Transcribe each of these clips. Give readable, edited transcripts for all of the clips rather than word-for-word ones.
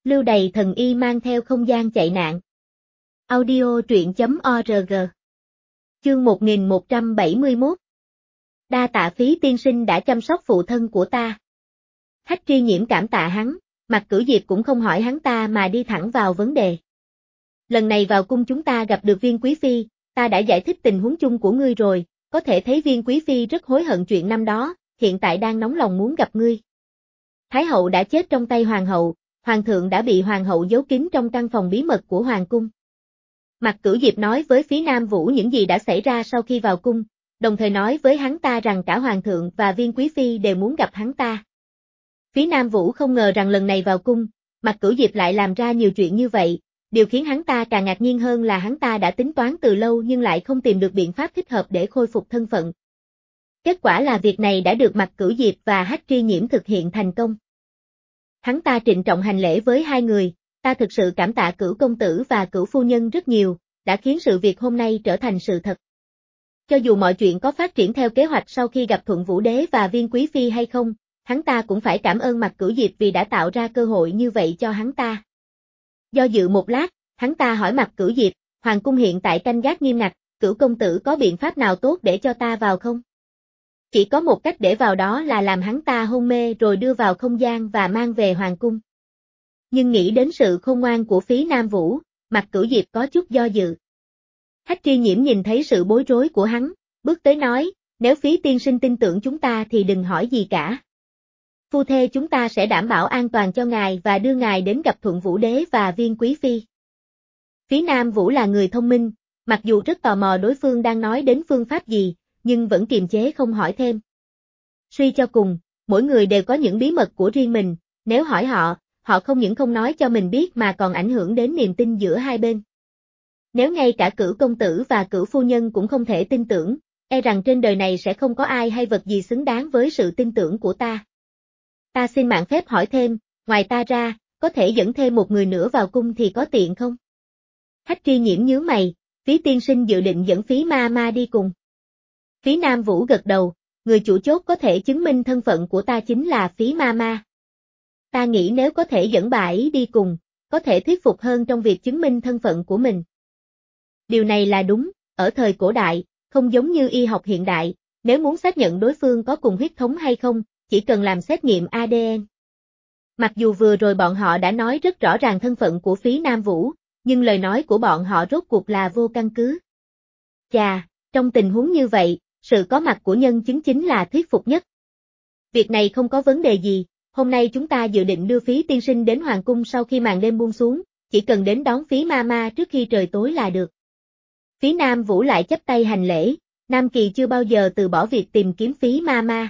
Lưu Đày thần y mang theo không gian chạy nạn. Audio truyện.org. Chương 1171. Đa tạ Phí tiên sinh đã chăm sóc phụ thân của ta. Hách Tri Nhiễm cảm tạ hắn, Mạc Cửu Diệp cũng không hỏi hắn ta mà đi thẳng vào vấn đề. Lần này vào cung chúng ta gặp được Viên Quý Phi, ta đã giải thích tình huống chung của ngươi rồi, có thể thấy Viên Quý Phi rất hối hận chuyện năm đó, hiện tại đang nóng lòng muốn gặp ngươi. Thái hậu đã chết trong tay hoàng hậu, hoàng thượng đã bị hoàng hậu giấu kín trong căn phòng bí mật của hoàng cung. Mạc Cửu Diệp nói với Phí Nam Vũ những gì đã xảy ra sau khi vào cung, đồng thời nói với hắn ta rằng cả hoàng thượng và Viên Quý Phi đều muốn gặp hắn ta. Phí Nam Vũ không ngờ rằng lần này vào cung, Mạc Cửu Diệp lại làm ra nhiều chuyện như vậy, điều khiến hắn ta càng ngạc nhiên hơn là hắn ta đã tính toán từ lâu nhưng lại không tìm được biện pháp thích hợp để khôi phục thân phận. Kết quả là việc này đã được Mạc Cửu Diệp và Hách Tri Nhiễm thực hiện thành công. Hắn ta trịnh trọng hành lễ với hai người, ta thực sự cảm tạ Cửu công tử và Cửu phu nhân rất nhiều, đã khiến sự việc hôm nay trở thành sự thật. Cho dù mọi chuyện có phát triển theo kế hoạch sau khi gặp Thuận Vũ Đế và Viên Quý Phi hay không, hắn ta cũng phải cảm ơn Mạc Cửu Diệp vì đã tạo ra cơ hội như vậy cho hắn ta. Do dự một lát, hắn ta hỏi Mạc Cửu Diệp, hoàng cung hiện tại canh gác nghiêm ngặt, Cửu công tử có biện pháp nào tốt để cho ta vào không? Chỉ có một cách để vào đó là làm hắn ta hôn mê rồi đưa vào không gian và mang về hoàng cung. Nhưng nghĩ đến sự khôn ngoan của Phí Nam Vũ, Mạc Cửu Diệp có chút do dự. Hách Tri Nhiễm nhìn thấy sự bối rối của hắn, bước tới nói, nếu Phí tiên sinh tin tưởng chúng ta thì đừng hỏi gì cả. Phu thê chúng ta sẽ đảm bảo an toàn cho ngài và đưa ngài đến gặp Thuận Vũ Đế và Viên Quý Phi. Phí Nam Vũ là người thông minh, mặc dù rất tò mò đối phương đang nói đến phương pháp gì, nhưng vẫn kiềm chế không hỏi thêm. Suy cho cùng, mỗi người đều có những bí mật của riêng mình, nếu hỏi họ, họ không những không nói cho mình biết mà còn ảnh hưởng đến niềm tin giữa hai bên. Nếu ngay cả Cửu công tử và Cửu phu nhân cũng không thể tin tưởng, e rằng trên đời này sẽ không có ai hay vật gì xứng đáng với sự tin tưởng của ta. Ta xin mạn phép hỏi thêm, ngoài ta ra, có thể dẫn thêm một người nữa vào cung thì có tiện không? Hách Tri Nhiễm nhướng mày, Phí tiên sinh dự định dẫn Phí ma ma đi cùng. Phí Nam Vũ gật đầu, người chủ chốt có thể chứng minh thân phận của ta chính là Phí ma ma. Ta nghĩ nếu có thể dẫn bà ấy đi cùng, có thể thuyết phục hơn trong việc chứng minh thân phận của mình. Điều này là đúng, ở thời cổ đại, không giống như y học hiện đại, nếu muốn xác nhận đối phương có cùng huyết thống hay không, chỉ cần làm xét nghiệm ADN. Mặc dù vừa rồi bọn họ đã nói rất rõ ràng thân phận của Phí Nam Vũ, nhưng lời nói của bọn họ rốt cuộc là vô căn cứ. Chà, trong tình huống như vậy, sự có mặt của nhân chứng chính là thuyết phục nhất. Việc này không có vấn đề gì, hôm nay chúng ta dự định đưa Phí tiên sinh đến hoàng cung sau khi màn đêm buông xuống, chỉ cần đến đón Phí ma ma trước khi trời tối là được. Phí Nam Vũ lại chắp tay hành lễ, Nam Kỳ chưa bao giờ từ bỏ việc tìm kiếm Phí ma ma.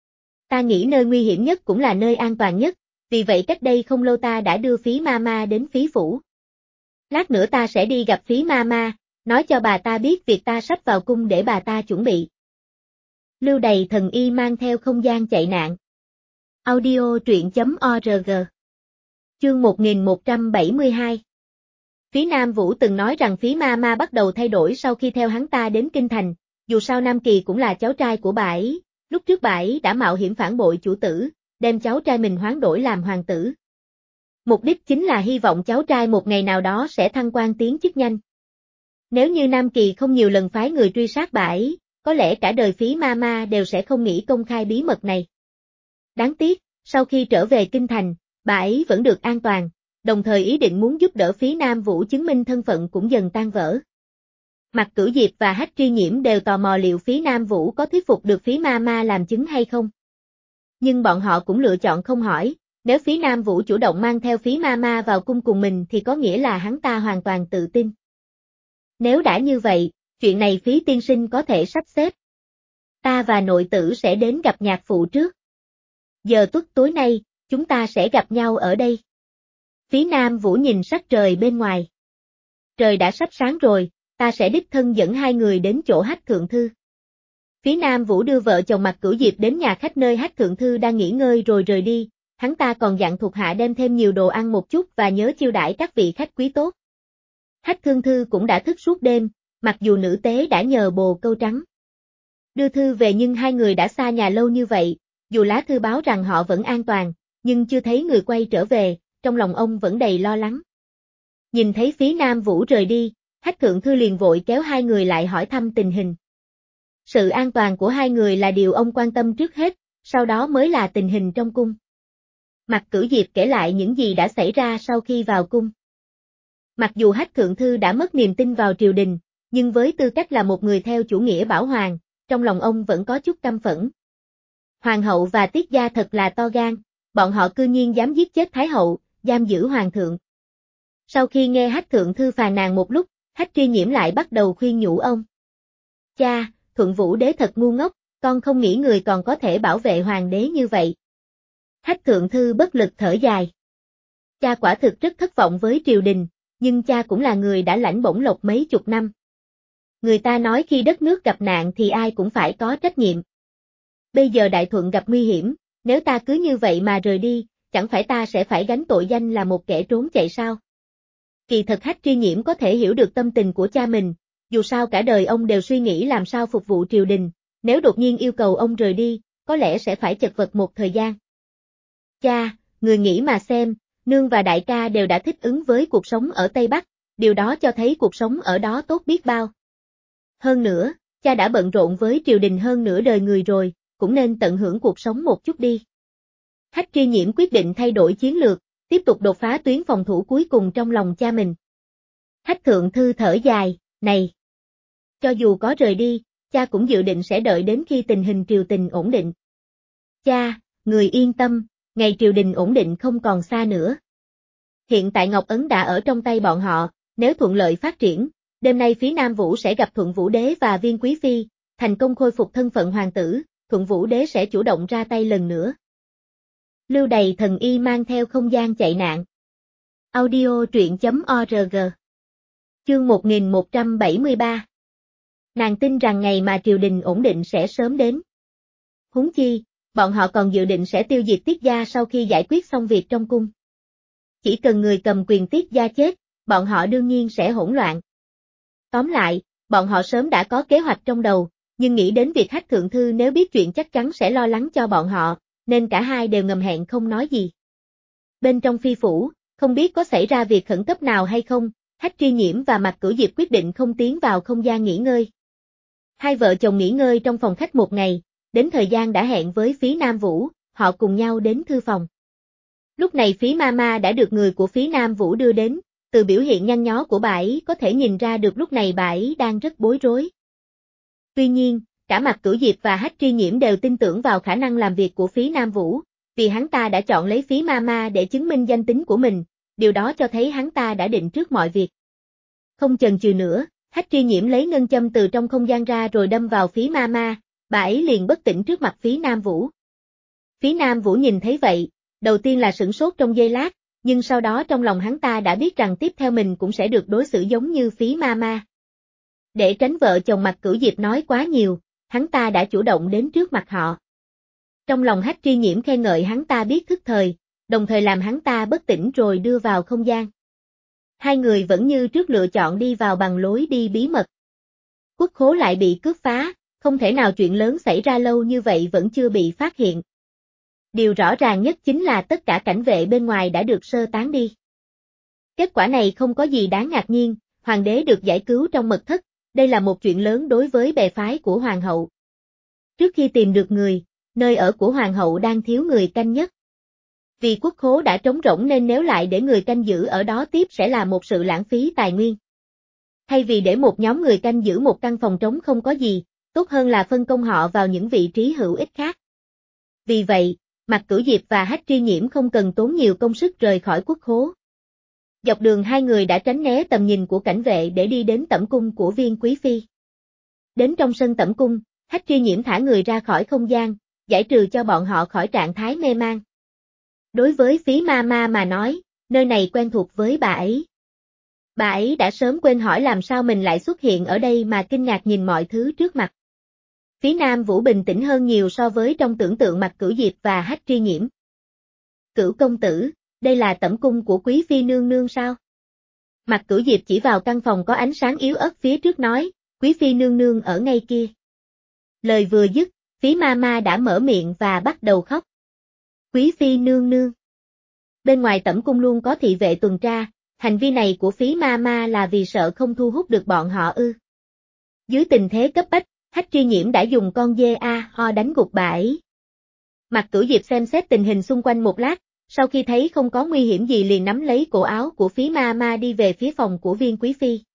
Ta nghĩ nơi nguy hiểm nhất cũng là nơi an toàn nhất, vì vậy cách đây không lâu ta đã đưa Phí ma ma đến Phí phủ. Lát nữa ta sẽ đi gặp Phí ma ma, nói cho bà ta biết việc ta sắp vào cung để bà ta chuẩn bị. Lưu Đày thần y mang theo không gian chạy nạn. Audio truyện.org. Chương 1172. Phí Nam Vũ từng nói rằng Phí ma ma bắt đầu thay đổi sau khi theo hắn ta đến Kinh Thành, dù sao Nam Kỳ cũng là cháu trai của bà ấy, lúc trước bà ấy đã mạo hiểm phản bội chủ tử, đem cháu trai mình hoán đổi làm hoàng tử. Mục đích chính là hy vọng cháu trai một ngày nào đó sẽ thăng quan tiến chức nhanh. Nếu như Nam Kỳ không nhiều lần phái người truy sát bà ấy, có lẽ cả đời Phí ma ma đều sẽ không nghĩ công khai bí mật này. Đáng tiếc, sau khi trở về Kinh Thành, bà ấy vẫn được an toàn, đồng thời ý định muốn giúp đỡ Phí Nam Vũ chứng minh thân phận cũng dần tan vỡ. Mạc Cửu Diệp và Hách Tri Nhiễm đều tò mò liệu Phí Nam Vũ có thuyết phục được Phí ma ma làm chứng hay không. Nhưng bọn họ cũng lựa chọn không hỏi, nếu Phí Nam Vũ chủ động mang theo Phí ma ma vào cung cùng mình thì có nghĩa là hắn ta hoàn toàn tự tin. Nếu đã như vậy, chuyện này Phí tiên sinh có thể sắp xếp. Ta và nội tử sẽ đến gặp nhạc phụ trước. Giờ tuất tối nay, chúng ta sẽ gặp nhau ở đây. Phí Nam Vũ nhìn sắc trời bên ngoài. Trời đã sắp sáng rồi, ta sẽ đích thân dẫn hai người đến chỗ Hách thượng thư. Phí Nam Vũ đưa vợ chồng Mạc Cửu Diệp đến nhà khách nơi Hách thượng thư đang nghỉ ngơi rồi rời đi, hắn ta còn dặn thuộc hạ đem thêm nhiều đồ ăn một chút và nhớ chiêu đãi các vị khách quý tốt. Hách thượng thư cũng đã thức suốt đêm, mặc dù nữ tế đã nhờ bồ câu trắng đưa thư về nhưng hai người đã xa nhà lâu như vậy, dù lá thư báo rằng họ vẫn an toàn, nhưng chưa thấy người quay trở về, trong lòng ông vẫn đầy lo lắng. Nhìn thấy Phí Nam Vũ rời đi, Hách Thượng Thư liền vội kéo hai người lại hỏi thăm tình hình. Sự an toàn của hai người là điều ông quan tâm trước hết, sau đó mới là tình hình trong cung. Mạc Cửu Diệp kể lại những gì đã xảy ra sau khi vào cung. Mặc dù Hách Thượng Thư đã mất niềm tin vào triều đình, nhưng với tư cách là một người theo chủ nghĩa bảo hoàng, trong lòng ông vẫn có chút căm phẫn. Hoàng hậu và Tiết gia thật là to gan, bọn họ cư nhiên dám giết chết Thái hậu, giam giữ hoàng thượng. Sau khi nghe Hách Thượng Thư phàn nàn một lúc, Hách Tri Nhiễm lại bắt đầu khuyên nhủ ông. Cha, Thuận Vũ Đế thật ngu ngốc, con không nghĩ người còn có thể bảo vệ hoàng đế như vậy. Hách Thượng Thư bất lực thở dài. Cha quả thực rất thất vọng với triều đình, nhưng cha cũng là người đã lãnh bổng lộc mấy chục năm. Người ta nói khi đất nước gặp nạn thì ai cũng phải có trách nhiệm. Bây giờ Đại Thuận gặp nguy hiểm, nếu ta cứ như vậy mà rời đi, chẳng phải ta sẽ phải gánh tội danh là một kẻ trốn chạy sao? Kỳ thật Hách Tri Nhiễm có thể hiểu được tâm tình của cha mình, dù sao cả đời ông đều suy nghĩ làm sao phục vụ triều đình, nếu đột nhiên yêu cầu ông rời đi, có lẽ sẽ phải chật vật một thời gian. Cha, người nghĩ mà xem, nương và đại ca đều đã thích ứng với cuộc sống ở Tây Bắc, điều đó cho thấy cuộc sống ở đó tốt biết bao. Hơn nữa, cha đã bận rộn với triều đình hơn nửa đời người rồi, cũng nên tận hưởng cuộc sống một chút đi. Hách Tri Nhiễm quyết định thay đổi chiến lược, tiếp tục đột phá tuyến phòng thủ cuối cùng trong lòng cha mình. Hách Thượng Thư thở dài, này. Cho dù có rời đi, cha cũng dự định sẽ đợi đến khi tình hình triều đình ổn định. Cha, người yên tâm, ngày triều đình ổn định không còn xa nữa. Hiện tại Ngọc Ấn đã ở trong tay bọn họ, nếu thuận lợi phát triển, đêm nay Phí Nam Vũ sẽ gặp Thuận Vũ Đế và Viên Quý Phi, thành công khôi phục thân phận hoàng tử, Thuận Vũ Đế sẽ chủ động ra tay lần nữa. Lưu Đày thần y mang theo không gian chạy nạn. Audio truyện.org. Chương 1173. Nàng tin rằng ngày mà triều đình ổn định sẽ sớm đến. Huống chi, bọn họ còn dự định sẽ tiêu diệt Tiết gia sau khi giải quyết xong việc trong cung. Chỉ cần người cầm quyền Tiết gia chết, bọn họ đương nhiên sẽ hỗn loạn. Tóm lại, bọn họ sớm đã có kế hoạch trong đầu, nhưng nghĩ đến việc Hách Thượng Thư nếu biết chuyện chắc chắn sẽ lo lắng cho bọn họ, nên cả hai đều ngầm hẹn không nói gì. Bên trong phi phủ, không biết có xảy ra việc khẩn cấp nào hay không, Hách Tri Nhiễm và Mạc Cửu Diệp quyết định không tiến vào không gian nghỉ ngơi. Hai vợ chồng nghỉ ngơi trong phòng khách một ngày, đến thời gian đã hẹn với Phí Nam Vũ, họ cùng nhau đến thư phòng. Lúc này Phí Mama đã được người của Phí Nam Vũ đưa đến, từ biểu hiện nhăn nhó của bà ấy có thể nhìn ra được lúc này bà ấy đang rất bối rối. Tuy nhiên, cả Mạc Cửu Diệp và Hách Tri Nhiễm đều tin tưởng vào khả năng làm việc của Phí Nam Vũ, vì hắn ta đã chọn lấy Phí Mama để chứng minh danh tính của mình, điều đó cho thấy hắn ta đã định trước mọi việc. Không chần chừ nữa, Hách Tri Nhiễm lấy ngân châm từ trong không gian ra rồi đâm vào Phí Mama, bà ấy liền bất tỉnh trước mặt Phí Nam Vũ. Phí Nam Vũ nhìn thấy vậy, đầu tiên là sửng sốt trong giây lát, nhưng sau đó trong lòng hắn ta đã biết rằng tiếp theo mình cũng sẽ được đối xử giống như Phí Mama. Để tránh vợ chồng Mạc Cửu Diệp nói quá nhiều, hắn ta đã chủ động đến trước mặt họ. Trong lòng Hách Tri Nhiễm khen ngợi hắn ta biết thức thời, đồng thời làm hắn ta bất tỉnh rồi đưa vào không gian. Hai người vẫn như trước lựa chọn đi vào bằng lối đi bí mật. Quốc khố lại bị cướp phá, không thể nào chuyện lớn xảy ra lâu như vậy vẫn chưa bị phát hiện. Điều rõ ràng nhất chính là tất cả cảnh vệ bên ngoài đã được sơ tán đi. Kết quả này không có gì đáng ngạc nhiên, hoàng đế được giải cứu trong mật thất, đây là một chuyện lớn đối với bè phái của hoàng hậu. Trước khi tìm được người, nơi ở của hoàng hậu đang thiếu người canh nhất. Vì quốc khố đã trống rỗng nên nếu lại để người canh giữ ở đó tiếp sẽ là một sự lãng phí tài nguyên. Thay vì để một nhóm người canh giữ một căn phòng trống không có gì, tốt hơn là phân công họ vào những vị trí hữu ích khác. Vì vậy, Mạc Cửu Diệp và Hách Tri Nhiễm không cần tốn nhiều công sức rời khỏi quốc khố. Dọc đường hai người đã tránh né tầm nhìn của cảnh vệ để đi đến tẩm cung của Viên Quý Phi. Đến trong sân tẩm cung, Hách Tri Nhiễm thả người ra khỏi không gian, giải trừ cho bọn họ khỏi trạng thái mê man. Đối với Phí Mama mà nói, nơi này quen thuộc với bà ấy. Bà ấy đã sớm quên hỏi làm sao mình lại xuất hiện ở đây mà kinh ngạc nhìn mọi thứ trước mặt. Phí Nam Vũ bình tĩnh hơn nhiều so với trong tưởng tượng Mạc Cửu Diệp và Hách Tri Nhiễm. Cửu công tử, đây là tẩm cung của Quý Phi nương nương sao? Mạc Cửu Diệp chỉ vào căn phòng có ánh sáng yếu ớt phía trước nói, Quý Phi nương nương ở ngay kia. Lời vừa dứt, Phí Mama đã mở miệng và bắt đầu khóc. Quý Phi nương nương. Bên ngoài tẩm cung luôn có thị vệ tuần tra, hành vi này của Phí Ma Ma là vì sợ không thu hút được bọn họ ư. Dưới tình thế cấp bách, Hách Tri Nhiễm đã dùng con dê ho đánh gục bà ấy. Mạc Cửu Diệp xem xét tình hình xung quanh một lát, sau khi thấy không có nguy hiểm gì liền nắm lấy cổ áo của Phí Ma Ma đi về phía phòng của Viên Quý Phi.